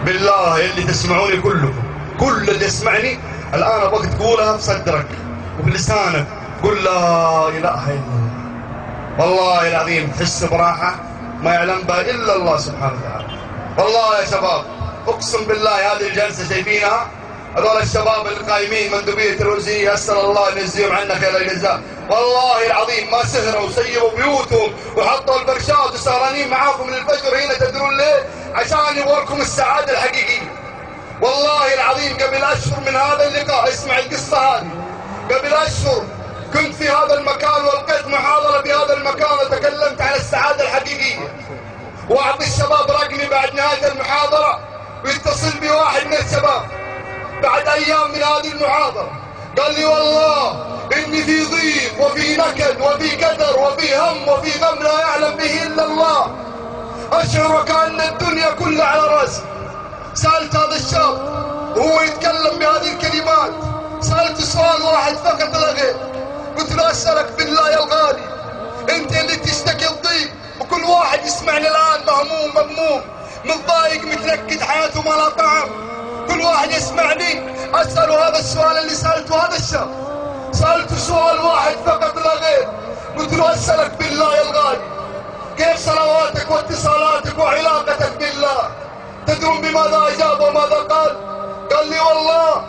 بالله اللي تسمعوني كلكم، كل اللي يسمعني الآن أبغاك تقولها بصدرك وبلسانك، قل لا إله إلا الله. والله العظيم تحس براحة ما يعلم بها إلا الله سبحانه وتعالى. والله يا شباب أقسم بالله هذه الجلسة جايبينها هذول الشباب القايمين مندوبية الوزية، أسأل الله أن يجزيهم عنا خير الجزاء. والله العظيم ما سهروا وسيبوا بيوتهم وحطوا البرشات وسهرانين معاكم من الفجر هنا، تدرون ليه؟ عشان يوركم السعادة الحقيقية. والله العظيم قبل أشهر من هذا اللقاء، اسمع القصة هذه، قبل أشهر كنت في هذا المكان والقيت محاضرة بهذا المكان وتكلمت عن السعادة الحقيقية، وأعطي الشباب رقمي بعد نهاية المحاضرة ويتصل بي واحد من الشباب بعد أيام من هذه المحاضرة، قال لي والله إني في ضيق وفي نكد وفي قدر وفي هم وفي غم لا يعلم به إلا الله، أشعر وكأن الدنيا كلها على رأسي. سألت هذا الشاب وهو يتكلم بهذه الكلمات، سألت سؤال واحد فقط لا غير، قلت له أسألك بالله يا الغالي، أنت اللي تشتكي الضيق وكل واحد يسمعني الآن مهموم مغموم متضايق متنكد حياته ما لها طعم، كل واحد يسمعني أسأله هذا السؤال اللي سألته هذا الشاب، سألته سؤال واحد فقط لا غير، قلت له أسألك بالله يا الغالي كيف صلواتك واتصالاتك وعلاقتك بالله؟ تدرون بماذا أجاب وماذا قال؟ قال لي والله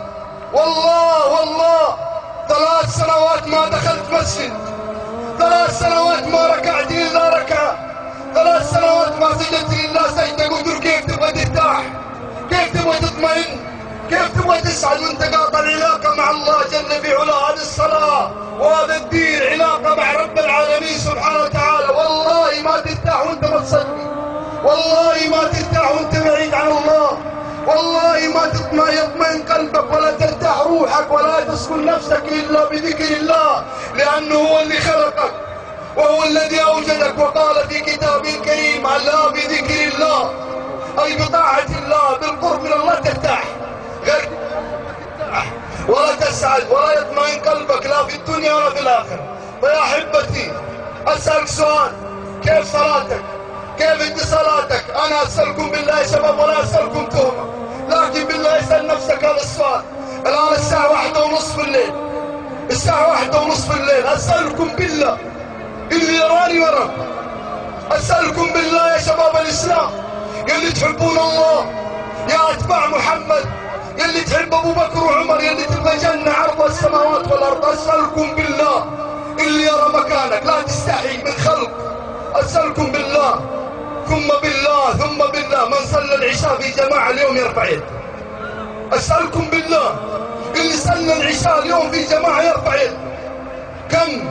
3 سنوات ما دخلت مسجد، 3 سنوات ما ركعت إلا ركعة، 3 سنوات ما سجدت إلا سجدة. قلت له كيف تبغى ترتاح؟ كيف تبغى تطمئن؟ كيف تبغى تسعد وانت قاطع العلاقة مع الله جل في علاه؟ هذه الصلاة وهذا الدين علاقة مع رب العالمين سبحانه وتعالى. والله ما ترتاح وانت ما تصلي، والله ما ترتاح وانت بعيد عن الله، والله ما يطمئن قلبك ولا ترتاح روحك ولا تسكن نفسك إلا بذكر الله، لأنه هو اللي خلقك وهو الذي أوجدك، وقال في كتابه الكريم ألا بذكر الله أي بطاعة الله بالقرب من الله ترتاح، غير ترتاح ولا تسعد ولا يطمئن قلبك لا في الدنيا ولا في الآخرة. فيا أحبتي أسألك سؤال، كيف صلاتك؟ كيف اتصالاتك؟ أنا أسألكم بالله يا شباب ولا أسألكم تهمة، لكن بالله اسأل نفسك هذا السؤال. الآن الساعة 1:30 بالليل، الساعة 1:30 بالليل، أسألكم بالله اللي يراني يرى، أسألكم بالله يا شباب الإسلام يلي تحبون الله، يا أتباع محمد، يلي تحب أبو بكر وعمر، يلي تبغى جنة عرض السماوات والأرض، أسألكم بالله اللي يرى مكانك لا تستحي من خلق، أسألكم بالله ثم بالله ثم بالله من صلى العشاء في جماعة اليوم يرفع يده. أسألكم بالله اللي صلى العشاء اليوم في جماعة يرفع يده. كم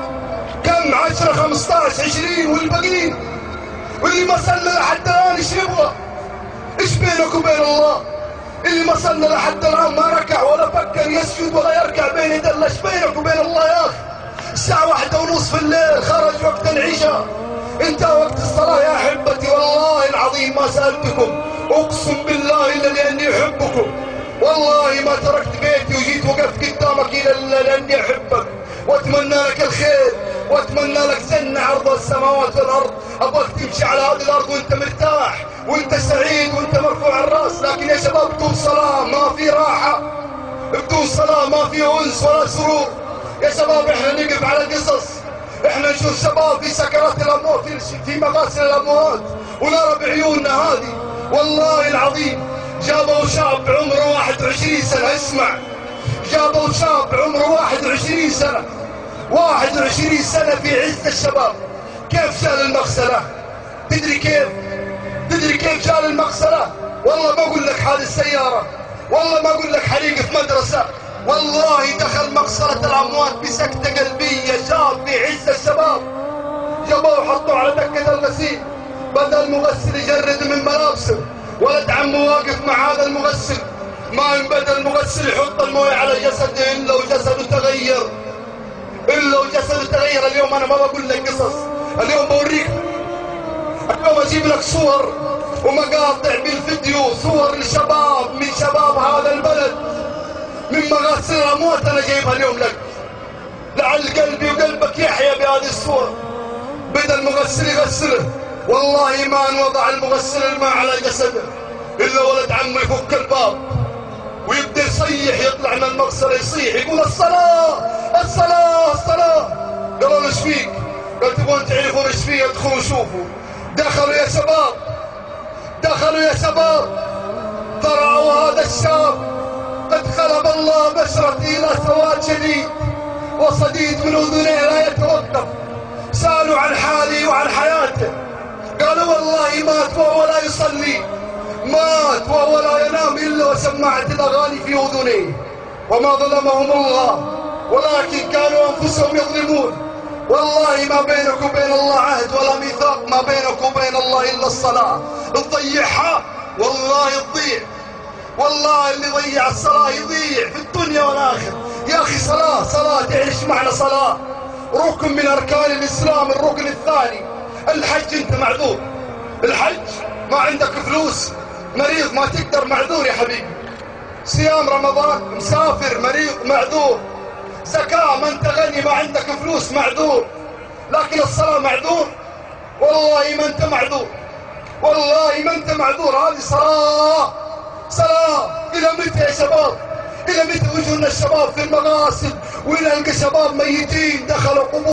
10 15 20 والباقيين، واللي ما صلى لحد الآن ايش يبغى؟ ايش بينك وبين الله؟ اللي ما صلى لحد الآن ما ركع ولا فكر يسجد ولا يركع بين يدي الله، ايش بينك وبين الله يا أخي؟ الساعة 1:30 الليل خرج وقت العشاء، انتهى وقت الصلاة يا أحبتي. والله العظيم ما سألتكم، أقسم بالله إلا لأني أحبكم، والله ما تركت بيتي وجيت وقفت قدامك إلا لأني أحبك وأتمنى لك الخير وأتمنى لك جنة عرض السماوات والأرض. أبغاك تمشي على هذه الأرض وأنت مرتاح وأنت سعيد وأنت مرفوع الرأس، لكن يا شباب بدون صلاة ما في راحة، بدون صلاة ما في أنس ولا سرور. يا شباب احنا نقف على قصص، احنا نشوف شباب في سكرات الاموات في مغاسل الاموات ونرى بعيوننا هذه. والله العظيم جابوا شاب عمره 21 سنة، اسمع، جابوا شاب عمره 21 سنة، 21 سنة في عز الشباب، كيف شال المغسلة؟ تدري كيف شال المغسلة؟ والله ما اقول لك حادث سيارة، والله ما اقول لك حريق في مدرسة، والله دخل مغسلة الأموات بسكتة قلبية، شاب في عز الشباب، جابوه وحطوه على دكة الغسيل، بدأ المغسل يجرد من ملابسه، ولد عمه واقف مع هذا المغسل، ما بدأ المغسل يحط المويه على جسده إلا وجسده تغير، اليوم أنا ما بقول لك قصص، اليوم بوريك، اليوم أجيب لك صور ومقاطع بالفيديو، صور لشباب من شباب هذا البلد من مغاسل الأموات أنا جايبها اليوم لك، لعل قلبي وقلبك يحيا بهذه الصور. بدأ المغسل يغسله، والله ما ان وضع المغسل الماء على جسده إلا ولد عمه يفك الباب ويبدأ يصيح، يطلع من المغسلة يصيح يقول الصلاة الصلاة الصلاة. قالوا له ايش فيك؟ قال تبغون تعرفون ايش فيه؟ ادخلوا شوفوا. دخلوا يا شباب، دخلوا يا شباب، ترى هذا الشاب قد قلب الله بشرتي الى سواد شديد وصديد من اذنيه لا يتوقف. سالوا عن حالي وعن حياته، قالوا والله مات وهو لا يصلي، مات وهو لا ينام الا وسمعت الاغاني في اذنيه. وما ظلمهم الله ولكن كانوا انفسهم يظلمون. والله ما بينك وبين الله عهد ولا ميثاق، ما بينك وبين الله الا الصلاه. تضيعها والله تضيع، والله اللي ضيع الصلاه يضيع في الدنيا والاخره. يا اخي صلاه صلاه، تعرف معنى صلاه؟ ركن من اركان الاسلام، الركن الثاني. الحج انت معذور، الحج ما عندك فلوس، مريض ما تقدر، معذور يا حبيبي. صيام رمضان مسافر مريض معذور. زكاة ما انت غني ما عندك فلوس معذور. لكن الصلاة معذور؟ والله ما انت معذور، والله ما انت معذور. هذه صلاة صلاة. الى متى يا شباب؟ الى متى وجهنا الشباب في المقاصد ونلقى شباب ميتين دخلوا قبور؟